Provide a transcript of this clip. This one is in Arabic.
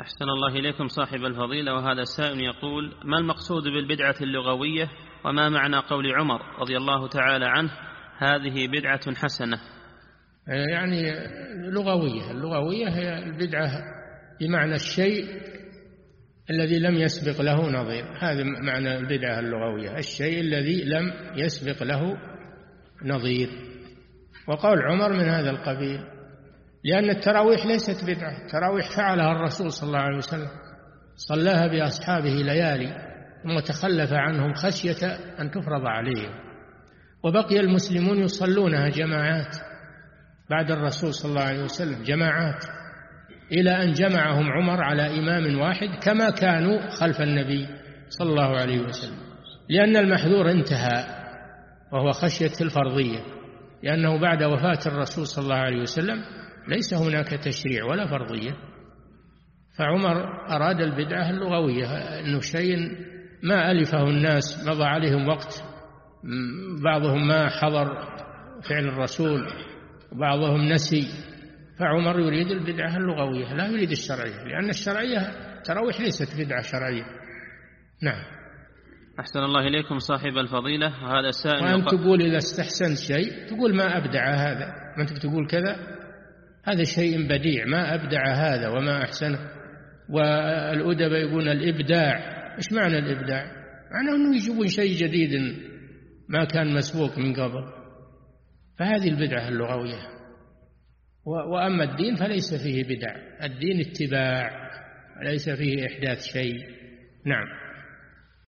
أحسن الله إليكم صاحب الفضيلة، وهذا السائل يقول: ما المقصود بالبدعة اللغوية، وما معنى قول عمر رضي الله تعالى عنه: هذه بدعة حسنة؟ يعني اللغوية هي البدعة بمعنى الشيء الذي لم يسبق له نظير، هذا معنى البدعة اللغوية، الشيء الذي لم يسبق له نظير. وقول عمر من هذا القبيل، لأن التراويح ليست بدعة، التراويح فعلها الرسول صلى الله عليه وسلم، صلاها بأصحابه ليالي ثم تخلف عنهم خشية أن تفرض عليهم، وبقي المسلمون يصلونها جماعات بعد الرسول صلى الله عليه وسلم، جماعات، إلى أن جمعهم عمر على إمام واحد كما كانوا خلف النبي صلى الله عليه وسلم، لأن المحذور انتهى وهو خشية الفرضية، لأنه بعد وفاة الرسول صلى الله عليه وسلم ليس هناك تشريع ولا فرضية. فعمر أراد البدعة اللغوية، أنه شيء ما ألفه الناس، مضى عليهم وقت، بعضهم ما حضر فعل الرسول وبعضهم نسي، فعمر يريد البدعة اللغوية لا يريد الشرعية، لأن الشرعية تراويح ليست بدعة شرعية. نعم. أحسن الله إليكم صاحب الفضيلة، وهذا السائل وأن تقول إذا استحسنت شيء تقول ما أبدع هذا، ما أنت تقول كذا، هذا شيء بديع، ما أبدع هذا وما أحسنه. والأدب يقولون الإبداع، إيش معنى الإبداع؟ معنى أنه يجيبون شيء جديد ما كان مسبوق من قبل، فهذه البدعة اللغوية. وأما الدين فليس فيه بدع، الدين اتباع، ليس فيه إحداث شيء. نعم.